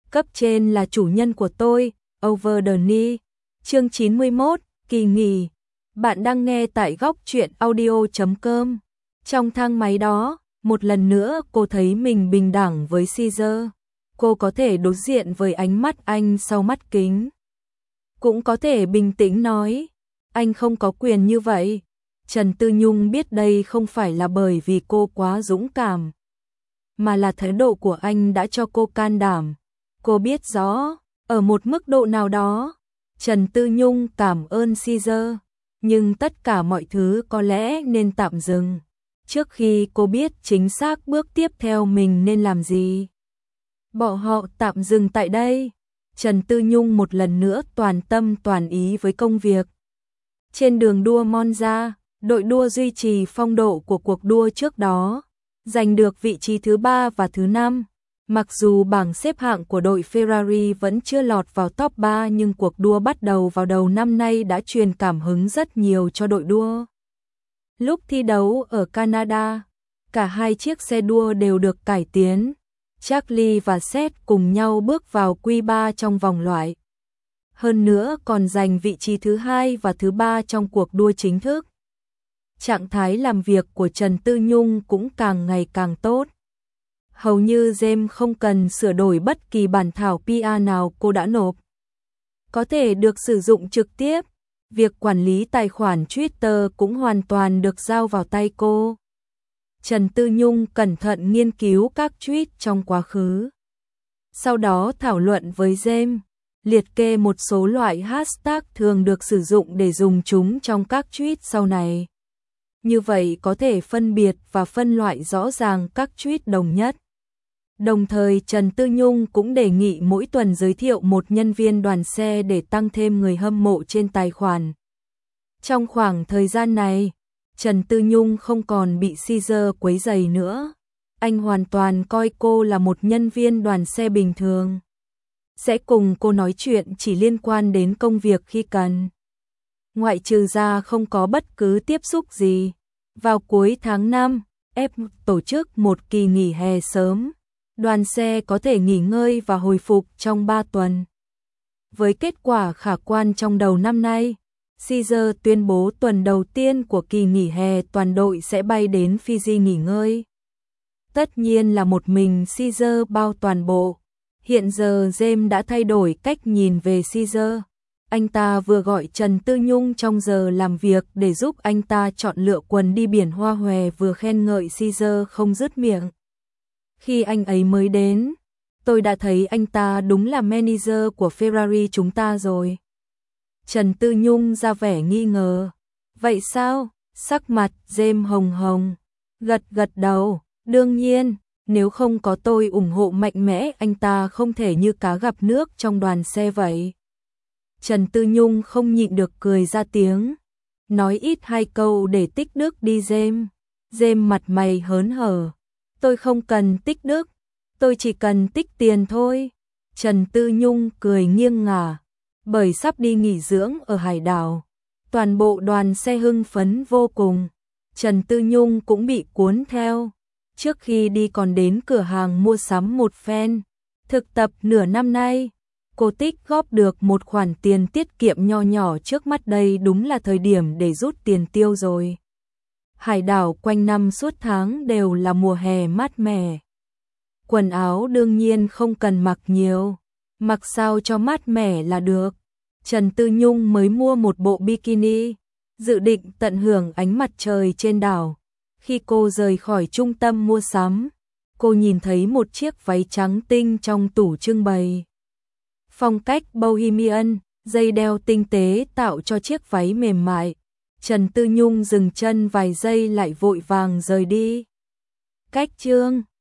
Cấp trên là chủ nhân của tôi, Over the Knee. Chương 91, kỳ nghỉ. Bạn đang nghe tại góc truyện audio.com. Trong thang máy đó, một lần nữa cô thấy mình bình đẳng với Caesar. Cô có thể đối diện với ánh mắt anh sau mắt kính. Cũng có thể bình tĩnh nói, anh không có quyền như vậy. Trần Tư Nhung biết đây không phải là bởi vì cô quá dũng cảm, mà là thái độ của anh đã cho cô can đảm. Cô biết rõ, ở một mức độ nào đó, Trần Tư Nhung cảm ơn Caesar, nhưng tất cả mọi thứ có lẽ nên tạm dừng, trước khi cô biết chính xác bước tiếp theo mình nên làm gì. Bọn họ tạm dừng tại đây. Trần Tư Nhung một lần nữa toàn tâm toàn ý với công việc. Trên đường đua Monza, đội đua duy trì phong độ của cuộc đua trước đó, giành được vị trí thứ 3 và thứ 5. Mặc dù bảng xếp hạng của đội Ferrari vẫn chưa lọt vào top 3, nhưng cuộc đua bắt đầu vào đầu năm nay đã truyền cảm hứng rất nhiều cho đội đua. Lúc thi đấu ở Canada, cả hai chiếc xe đua đều được cải tiến. Charlie và Seth cùng nhau bước vào Q3 trong vòng loại. Hơn nữa còn giành vị trí thứ 2 và thứ 3 trong cuộc đua chính thức. Trạng thái làm việc của Trần Tư Nhung cũng càng ngày càng tốt. Hầu như James không cần sửa đổi bất kỳ bản thảo PR nào cô đã nộp. Có thể được sử dụng trực tiếp. Việc quản lý tài khoản Twitter cũng hoàn toàn được giao vào tay cô. Trần Tư Nhung cẩn thận nghiên cứu các tweet trong quá khứ. Sau đó thảo luận với James, liệt kê một số loại hashtag thường được sử dụng để dùng chúng trong các tweet sau này. Như vậy có thể phân biệt và phân loại rõ ràng các tweet đồng nhất. Đồng thời Trần Tư Nhung cũng đề nghị mỗi tuần giới thiệu một nhân viên đoàn xe để tăng thêm người hâm mộ trên tài khoản. Trong khoảng thời gian này, Trần Tư Nhung không còn bị Caesar quấy rầy nữa. Anh hoàn toàn coi cô là một nhân viên đoàn xe bình thường. Sẽ cùng cô nói chuyện chỉ liên quan đến công việc khi cần. Ngoại trừ ra không có bất cứ tiếp xúc gì. Vào cuối tháng 5, F tổ chức một kỳ nghỉ hè sớm. Đoàn xe có thể nghỉ ngơi và hồi phục trong 3 tuần. Với kết quả khả quan trong đầu năm nay, Caesar tuyên bố tuần đầu tiên của kỳ nghỉ hè toàn đội sẽ bay đến Fiji nghỉ ngơi. Tất nhiên là một mình Caesar bao toàn bộ. Hiện giờ James đã thay đổi cách nhìn về Caesar. Anh ta vừa gọi Trần Tư Nhung trong giờ làm việc để giúp anh ta chọn lựa quần đi biển hoa hòe, vừa khen ngợi Caesar không dứt miệng. Khi anh ấy mới đến, tôi đã thấy anh ta đúng là manager của Ferrari chúng ta rồi. Trần Tư Nhung ra vẻ nghi ngờ. Vậy sao? Sắc mặt James hồng hồng. Gật gật đầu. Đương nhiên, nếu không có tôi ủng hộ mạnh mẽ, anh ta không thể như cá gặp nước trong đoàn xe vậy. Trần Tư Nhung không nhịn được cười ra tiếng. Nói ít hai câu để tích đức đi James. James mặt mày hớn hở. Tôi không cần tích đức, tôi chỉ cần tích tiền thôi. Trần Tư Nhung cười nghiêng ngả. Bởi sắp đi nghỉ dưỡng ở hải đảo, toàn bộ đoàn xe hưng phấn vô cùng. Trần Tư Nhung cũng bị cuốn theo. Trước khi đi còn đến cửa hàng mua sắm một phen. Thực tập nửa năm nay, cô tích góp được một khoản tiền tiết kiệm nho nhỏ, trước mắt đây đúng là thời điểm để rút tiền tiêu rồi. Hải đảo quanh năm suốt tháng đều là mùa hè mát mẻ. Quần áo đương nhiên không cần mặc nhiều, mặc sao cho mát mẻ là được. Trần Tư Nhung mới mua một bộ bikini, dự định tận hưởng ánh mặt trời trên đảo. Khi cô rời khỏi trung tâm mua sắm, cô nhìn thấy một chiếc váy trắng tinh trong tủ trưng bày. Phong cách bohemian, dây đeo tinh tế tạo cho chiếc váy mềm mại. Trần Tư Nhung dừng chân vài giây lại vội vàng rời đi. Cách chương